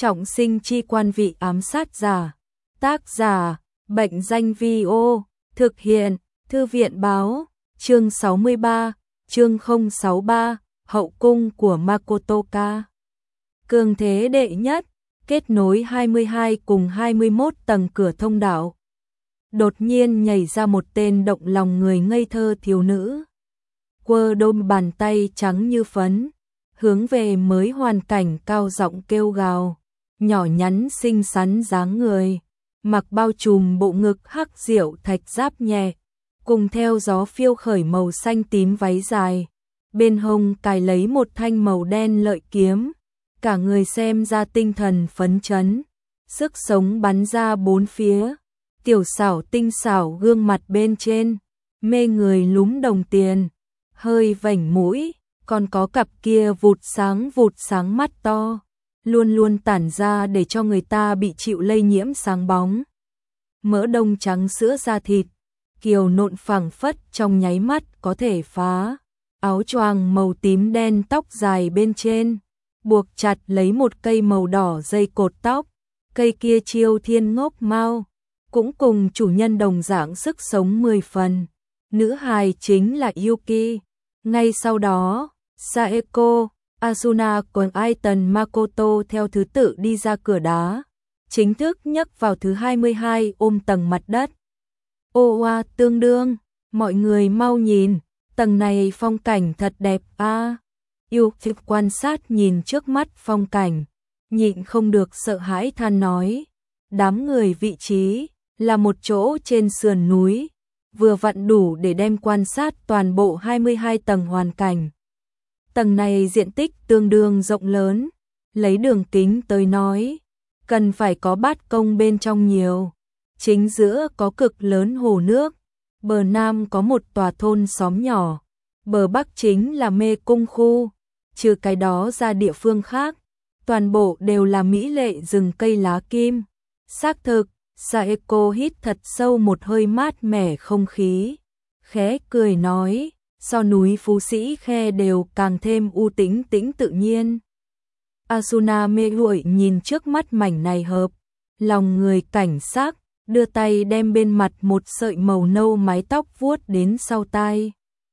Trọng sinh chi quan vị ám sát giả. Tác giả, Bệnh danh Vi-ô. Thực hiện, Thư viện báo. Chương 63, chương 063, hậu cung của Makotoka. Cường thế đệ nhất, kết nối 22 cùng 21 tầng cửa thông đạo. Đột nhiên nhảy ra một tên động lòng người ngây thơ thiếu nữ. Quơ đôi bàn tay trắng như phấn, hướng về mới hoàn cảnh cao giọng kêu gào, nhỏ nhắn xinh xắn dáng người, mặc bao trùm bộ ngực hắc diệu thạch giáp nhẹ, cùng theo gió phiêu khởi màu xanh tím váy dài, bên hông cài lấy một thanh màu đen lợi kiếm, cả người xem ra tinh thần phấn chấn, sức sống bắn ra bốn phía, tiểu xảo tinh xảo gương mặt bên trên, mê người lúm đồng tiền, hơi vảnh mũi, còn có cặp kia vụt sáng mắt to, luôn luôn tản ra để cho người ta bị chịu lây nhiễm sáng bóng. Mỡ đông trắng sữa da thịt, kiều nộn phẳng phất trong nháy mắt có thể phá. Áo choàng màu tím đen tóc dài bên trên, buộc chặt lấy một cây màu đỏ dây cột tóc, cây kia chiêu thiên ngốc mau, cũng cùng chủ nhân đồng dạng sức sống 10 phần. Nữ hài chính là Yuki. Ngay sau đó, Saeko, Asuna cùng Aiton Makoto theo thứ tự đi ra cửa đá, chính thức nhấc vào thứ 22 ôm tầng mặt đất. Oa tương đương, mọi người mau nhìn, tầng này phong cảnh thật đẹp a. Yuki quan sát nhìn trước mắt phong cảnh, nhịn không được sợ hãi than nói, đám người vị trí là một chỗ trên sườn núi, vừa vặn đủ để đem quan sát toàn bộ 22 tầng hoàn cảnh. Tầng này diện tích tương đương rộng lớn, lấy đường kính tới nói, cần phải có bát công bên trong nhiều. Chính giữa có cực lớn hồ nước, bờ nam có một tòa thôn xóm nhỏ, bờ bắc chính là mê cung khu, trừ cái đó ra địa phương khác, toàn bộ đều là mỹ lệ rừng cây lá kim. Xác thực, Saeko hít thật sâu một hơi mát mẻ không khí, khẽ cười nói, so núi Phú Sĩ Khe đều càng thêm u tĩnh tĩnh tự nhiên. Asuna mê muội nhìn trước mắt mảnh này hợp, lòng người cảnh sắc, đưa tay đem bên mặt một sợi màu nâu mái tóc vuốt đến sau tai.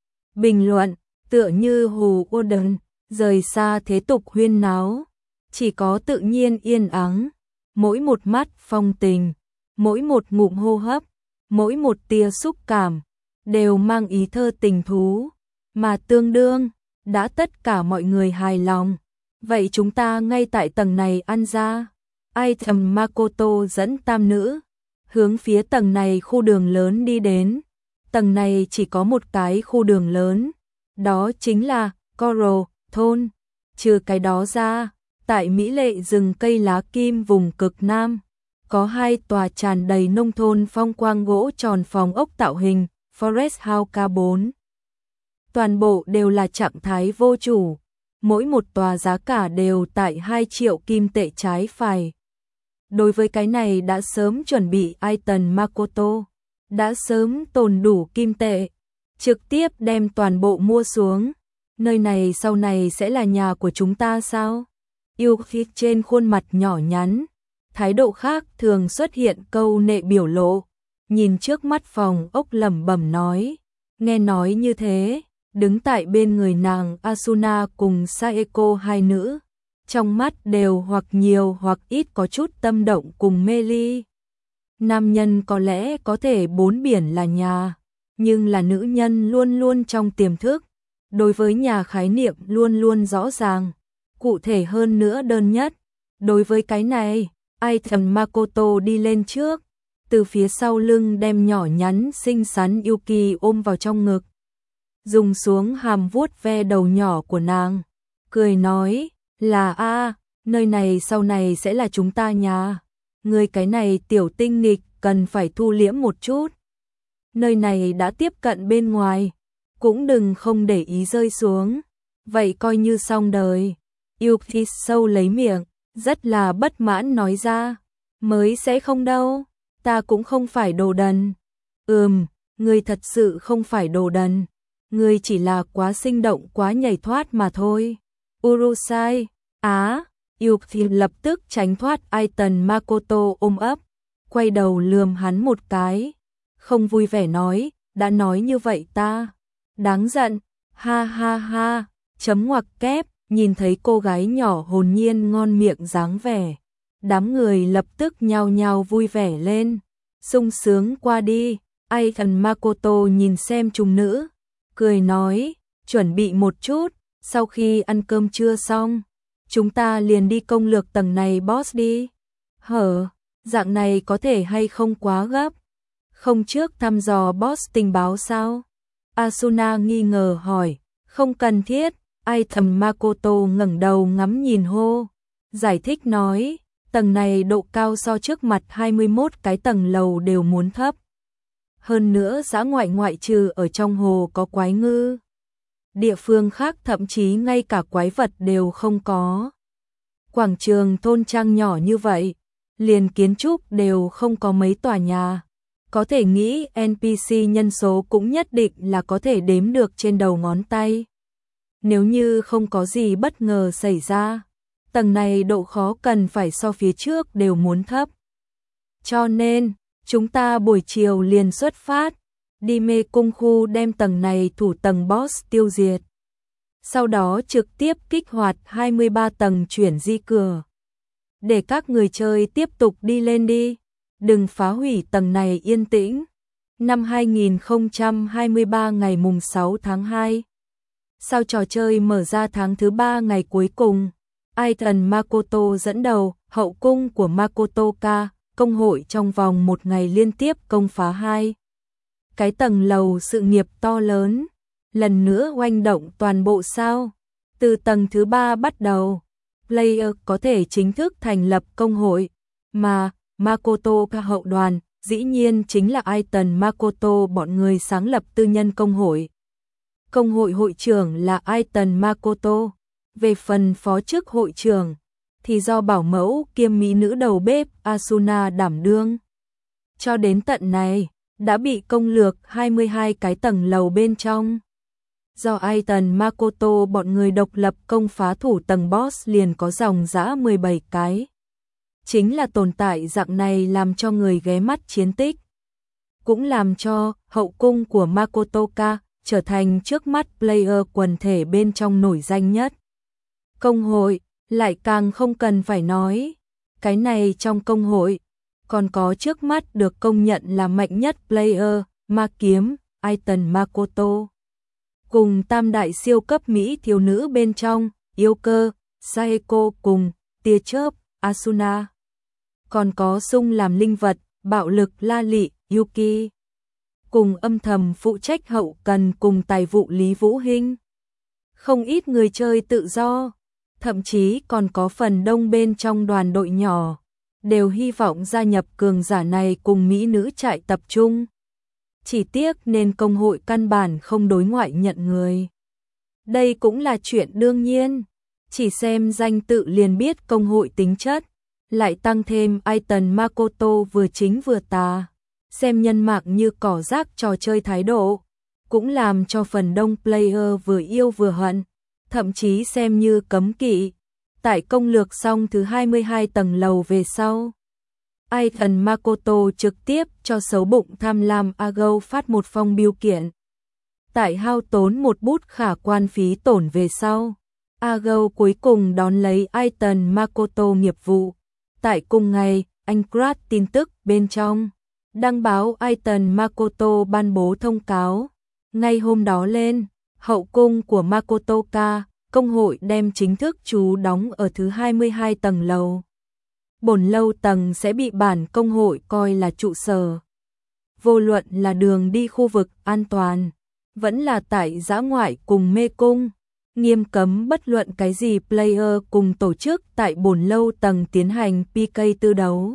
Bình luận, tựa như hồ Oden, rời xa thế tục huyên náo, chỉ có tự nhiên yên ắng, mỗi một mắt phong tình, mỗi một ngụm hô hấp, mỗi một tia xúc cảm, đều mang ý thơ tình thú, mà tương đương, đã tất cả mọi người hài lòng. Vậy chúng ta ngay tại tầng này ăn ra. Aiton Makoto dẫn tam nữ, hướng phía tầng này khu đường lớn đi đến. Tầng này chỉ có một cái khu đường lớn, đó chính là Koro thôn. Trừ cái đó ra, tại mỹ lệ rừng cây lá kim vùng cực Nam, có hai tòa tràn đầy nông thôn phong quang gỗ tròn phòng ốc tạo hình, Forest House K4. Toàn bộ đều là trạng thái vô chủ, mỗi một tòa giá cả đều tại 2 triệu kim tệ trái phải. Đối với cái này đã sớm chuẩn bị Aiton Makoto, đã sớm tồn đủ kim tệ, trực tiếp đem toàn bộ mua xuống. Nơi này sau này sẽ là nhà của chúng ta sao? Yuki trên khuôn mặt nhỏ nhắn, thái độ khác thường xuất hiện câu nệ biểu lộ, nhìn trước mắt phòng ốc lẩm bẩm nói, nghe nói như thế, đứng tại bên người nàng Asuna cùng Saeko hai nữ, trong mắt đều hoặc nhiều hoặc ít có chút tâm động cùng mê ly. Nam nhân có lẽ có thể bốn biển là nhà, nhưng là nữ nhân luôn luôn trong tiềm thức, đối với nhà khái niệm luôn luôn rõ ràng, cụ thể hơn nữa đơn nhất. Đối với cái này, Aiton Makoto đi lên trước, từ phía sau lưng đem nhỏ nhắn xinh xắn Yuki ôm vào trong ngực, dùng xuống hàm vuốt ve đầu nhỏ của nàng, cười nói, là a, nơi này sau này sẽ là chúng ta nhà, người cái này tiểu tinh nghịch cần phải thu liễm một chút. Nơi này đã tiếp cận bên ngoài, cũng đừng không để ý rơi xuống, vậy coi như xong đời. Yuki sâu lấy miệng, rất là bất mãn nói ra, mới sẽ không đâu, ta cũng không phải đồ đần. Ngươi thật sự không phải đồ đần, ngươi chỉ là quá sinh động quá nhảy thoát mà thôi. Urusai, Yuki lập tức tránh thoát Aiton Makoto ôm ấp, quay đầu lườm hắn một cái, không vui vẻ nói, đã nói như vậy ta. Đáng giận, ha ha ha, chấm ngoặc kép, nhìn thấy cô gái nhỏ hồn nhiên ngon miệng dáng vẻ. Đám người lập tức nhao nhao vui vẻ lên, sung sướng qua đi. Aiton Makoto nhìn xem chúng nữ, cười nói, chuẩn bị một chút, sau khi ăn cơm trưa xong, chúng ta liền đi công lược tầng này boss đi. Hở, dạng này có thể hay không quá gấp? Không trước thăm dò boss tình báo sao? Asuna nghi ngờ hỏi, không cần thiết. Aiton Makoto ngẩng đầu ngắm nhìn hô, giải thích nói, tầng này độ cao so trước mặt 21 cái tầng lầu đều muốn thấp. Hơn nữa dã ngoại trừ ở trong hồ có quái ngư, địa phương khác thậm chí ngay cả quái vật đều không có. Quảng trường thôn trang nhỏ như vậy, liền kiến trúc đều không có mấy tòa nhà. Có thể nghĩ NPC nhân số cũng nhất định là có thể đếm được trên đầu ngón tay. Nếu như không có gì bất ngờ xảy ra, tầng này độ khó cần phải so phía trước đều muốn thấp. Cho nên, chúng ta buổi chiều liền xuất phát, đi mê cung khu đem tầng này thủ tầng boss tiêu diệt. Sau đó trực tiếp kích hoạt 23 tầng chuyển di cửa. Để các người chơi tiếp tục đi lên đi, đừng phá hủy tầng này yên tĩnh. Năm 2023 ngày mùng 6 tháng 2. Sau trò chơi mở ra tháng thứ 3 ngày cuối cùng, Aiton Makoto dẫn đầu, hậu cung của Makotoka, công hội trong vòng một ngày liên tiếp công phá 2 cái tầng lầu sự nghiệp to lớn, lần nữa oanh động toàn bộ sao. Từ tầng thứ 3 bắt đầu, player có thể chính thức thành lập công hội, mà Makotoka hậu đoàn dĩ nhiên chính là Aiton Makoto bọn người sáng lập tư nhân công hội. Công hội hội trưởng là Aiton Makoto, về phần phó chức hội trưởng thì do bảo mẫu kiêm mỹ nữ đầu bếp Asuna đảm đương. Cho đến tận này, đã bị công lược 22 cái tầng lầu bên trong. Do Aiton Makoto bọn người độc lập công phá thủ tầng boss liền có dòng dã 17 cái. Chính là tồn tại dạng này làm cho người ghé mắt chiến tích. Cũng làm cho hậu cung của Makotoka trở thành trước mắt player quần thể bên trong nổi danh nhất. Công hội lại càng không cần phải nói. Cái này trong công hội còn có trước mắt được công nhận là mạnh nhất player, ma kiếm, Aiton Makoto. Cùng tam đại siêu cấp Mỹ thiếu nữ bên trong, yêu cơ, Saeko cùng tia chớp, Asuna. Còn có sung làm linh vật, bạo lực La Lị, Yuki. Cùng âm thầm phụ trách hậu cần cùng tài vụ Lý Vũ Hinh. Không ít người chơi tự do, thậm chí còn có phần đông bên trong đoàn đội nhỏ, đều hy vọng gia nhập cường giả này cùng mỹ nữ trại tập trung. Chỉ tiếc nên công hội căn bản không đối ngoại nhận người. Đây cũng là chuyện đương nhiên, chỉ xem danh tự liền biết công hội tính chất, lại tăng thêm Aiton Makoto vừa chính vừa tà, xem nhân mạng như cỏ rác trò chơi thái độ, cũng làm cho phần đông player vừa yêu vừa hận, thậm chí xem như cấm kỵ. Tại công lược xong thứ 22 tầng lầu về sau, Aiton Makoto trực tiếp cho xấu bụng tham lam Agou phát một phong biêu kiện. Tại hao tốn một bút khả quan phí tổn về sau, Agou cuối cùng đón lấy Aiton Makoto nghiệp vụ. Tại cùng ngày, anh Krat tin tức bên trong đăng báo Aiton Makoto ban bố thông cáo. Ngay hôm đó lên, hậu cung của Makotoka, công hội đem chính thức trú đóng ở thứ 22 tầng lầu. Bổn lâu tầng sẽ bị bản công hội coi là trụ sở. Vô luận là đường đi khu vực an toàn, vẫn là tại dã ngoại cùng mê cung, nghiêm cấm bất luận cái gì player cùng tổ chức tại bổn lâu tầng tiến hành PK tư đấu.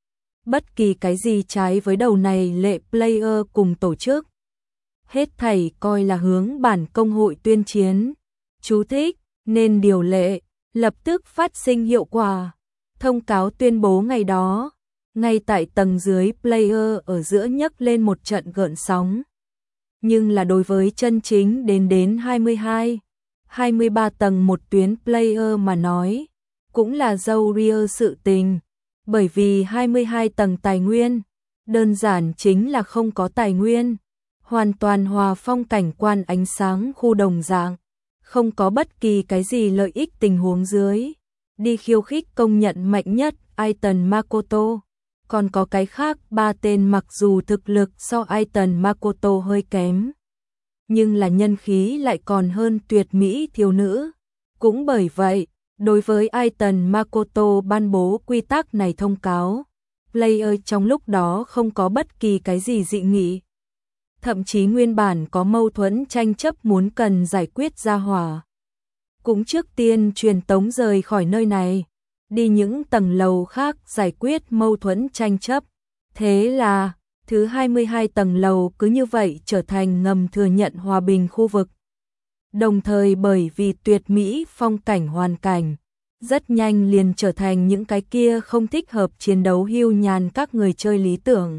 Bất kỳ cái gì trái với đầu này lệ player cùng tổ chức, hết thảy coi là hướng bản công hội tuyên chiến. Chú thích, nên điều lệ lập tức phát sinh hiệu quả. Thông cáo tuyên bố ngày đó, ngay tại tầng dưới player ở giữa nhấc lên một trận gợn sóng. Nhưng là đối với chân chính đến 22, 23 tầng một tuyến player mà nói, cũng là dâu ria sự tình, bởi vì 22 tầng tài nguyên, đơn giản chính là không có tài nguyên, hoàn toàn hòa phong cảnh quan ánh sáng khu đồng dạng, không có bất kỳ cái gì lợi ích tình huống dưới, đi khiêu khích công nhận mạnh nhất Aiton Makoto. Còn có cái khác 3 tên mặc dù thực lực so Aiton Makoto hơi kém, nhưng là nhân khí lại còn hơn tuyệt mỹ thiếu nữ. Cũng bởi vậy, đối với Aiton Makoto ban bố quy tắc này thông cáo, player trong lúc đó không có bất kỳ cái gì dị nghị. Thậm chí nguyên bản có mâu thuẫn tranh chấp muốn cần giải quyết ra hỏa, cũng trước tiên truyền tống rời khỏi nơi này, đi những tầng lầu khác giải quyết mâu thuẫn tranh chấp. Thế là, thứ 22 tầng lầu cứ như vậy trở thành ngầm thừa nhận hòa bình khu vực. Đồng thời bởi vì tuyệt mỹ phong cảnh hoàn cảnh, rất nhanh liền trở thành những cái kia không thích hợp chiến đấu hưu nhàn các người chơi lý tưởng.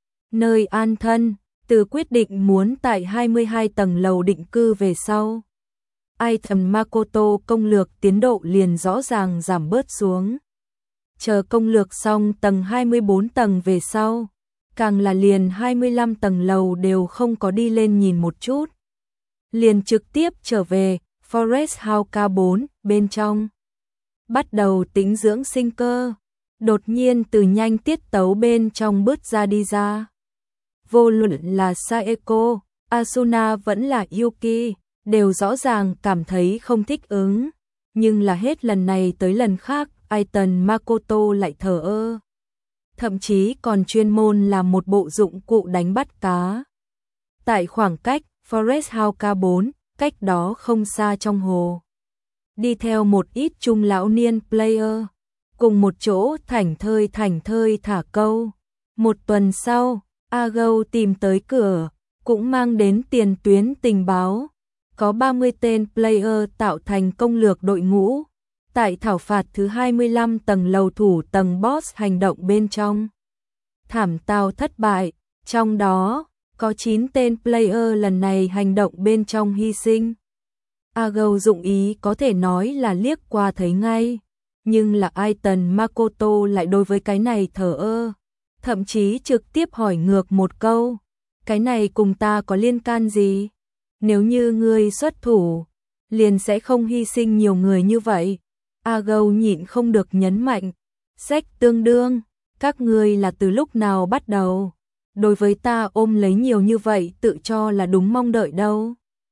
Nơi an thân, từ quyết định muốn tại 22 tầng lầu định cư về sau, Aiton Makoto công lược tiến độ liền rõ ràng giảm bớt xuống. Chờ công lược xong tầng 24 tầng về sau, càng là liền 25 tầng lầu đều không có đi lên nhìn một chút. Liền trực tiếp trở về Forest House K4 bên trong. Bắt đầu tĩnh dưỡng sinh cơ, đột nhiên từ nhanh tiết tấu bên trong bứt ra đi ra. Vô luận là Saeko, Asuna vẫn là Yuki, đều rõ ràng cảm thấy không thích ứng, nhưng là hết lần này tới lần khác, Aiton Makoto lại thờ ơ. Thậm chí còn chuyên môn làm một bộ dụng cụ đánh bắt cá. Tại khoảng cách Forest House K4, cách đó không xa trong hồ, đi theo một ít trung lão niên player, cùng một chỗ thảnh thơi thả câu. Một tuần sau, Agou tìm tới cửa, cũng mang đến tiền tuyến tình báo. Có 30 tên player tạo thành công lược đội ngũ, tại thảo phạt thứ 25 tầng lầu thủ tầng boss hành động bên trong. Thảm tao thất bại, trong đó có 9 tên player lần này hành động bên trong hy sinh. Agou dụng ý có thể nói là liếc qua thấy ngay, nhưng là Aiton Makoto lại đối với cái này thờ ơ, thậm chí trực tiếp hỏi ngược một câu, cái này cùng ta có liên can gì? Nếu như ngươi xuất thủ, liền sẽ không hy sinh nhiều người như vậy. Agou nhịn không được nhấn mạnh, sách tương đương, các ngươi là từ lúc nào bắt đầu, đối với ta ôm lấy nhiều như vậy tự cho là đúng mong đợi đâu.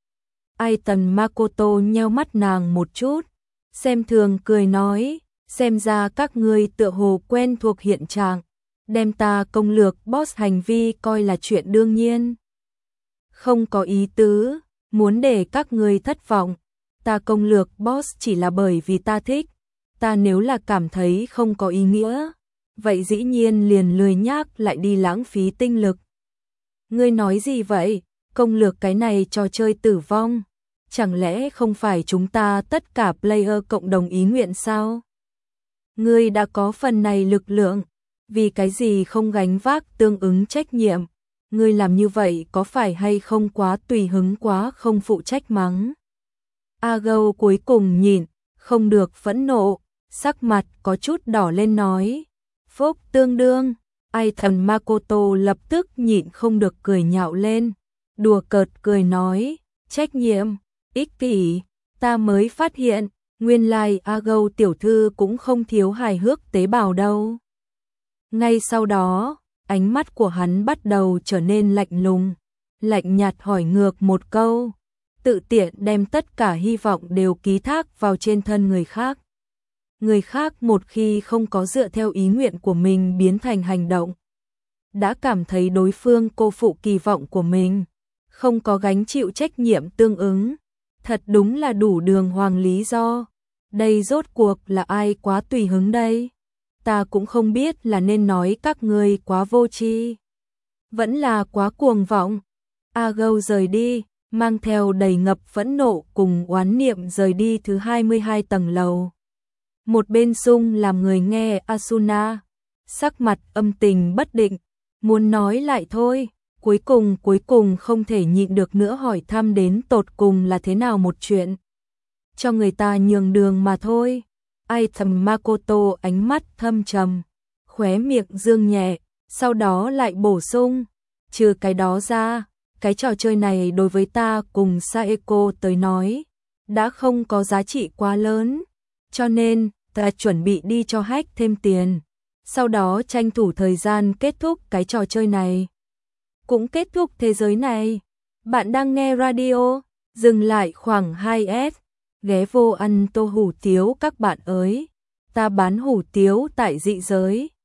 Aiton Makoto nheo mắt nàng một chút, xem thường cười nói, xem ra các ngươi tựa hồ quen thuộc hiện trạng, đem ta công lược boss hành vi coi là chuyện đương nhiên. Không có ý tứ, muốn để các ngươi thất vọng, ta công lược boss chỉ là bởi vì ta thích, ta nếu là cảm thấy không có ý nghĩa, vậy dĩ nhiên liền lười nhác lại đi lãng phí tinh lực. Ngươi nói gì vậy, công lược cái này trò chơi tử vong, chẳng lẽ không phải chúng ta tất cả player cộng đồng ý nguyện sao? Ngươi đã có phần này lực lượng, vì cái gì không gánh vác tương ứng trách nhiệm? Ngươi làm như vậy có phải hay không quá tùy hứng quá không phụ trách mắng? Agou cuối cùng nhịn, không được phẫn nộ, sắc mặt có chút đỏ lên nói. Phúc tương đương, Aiton Makoto lập tức nhịn không được cười nhạo lên, đùa cợt cười nói, trách nhiệm, ích kỷ, ta mới phát hiện, nguyên lai Agou tiểu thư cũng không thiếu hài hước tế bào đâu. Ngay sau đó, ánh mắt của hắn bắt đầu trở nên lạnh lùng, lạnh nhạt hỏi ngược một câu, tự tiện đem tất cả hy vọng đều ký thác vào trên thân người khác. Người khác một khi không có dựa theo ý nguyện của mình biến thành hành động, đã cảm thấy đối phương cô phụ kỳ vọng của mình, không có gánh chịu trách nhiệm tương ứng, thật đúng là đủ đường hoàng lý do. Đây rốt cuộc là ai quá tùy hứng đây? Ta cũng không biết là nên nói các ngươi quá vô tri, vẫn là quá cuồng vọng. Agou rời đi, mang theo đầy ngập phẫn nộ cùng oán niệm rời đi thứ 22 tầng lầu. Một bên Sung làm người nghe Asuna, sắc mặt âm tình bất định, muốn nói lại thôi, cuối cùng không thể nhịn được nữa hỏi thăm đến tột cùng là thế nào một chuyện. Cho người ta nhường đường mà thôi. Item Makoto ánh mắt thâm trầm, khóe miệng dương nhẹ, sau đó lại bổ sung, trừ cái đó ra, cái trò chơi này đối với ta cùng Saeko tới nói, đã không có giá trị quá lớn, cho nên ta chuẩn bị đi cho hack thêm tiền, sau đó tranh thủ thời gian kết thúc cái trò chơi này. Cũng kết thúc thế giới này. Bạn đang nghe radio, dừng lại khoảng 2S, ghé vô ăn tô hủ tiếu các bạn ơi. Ta bán hủ tiếu tại dị giới.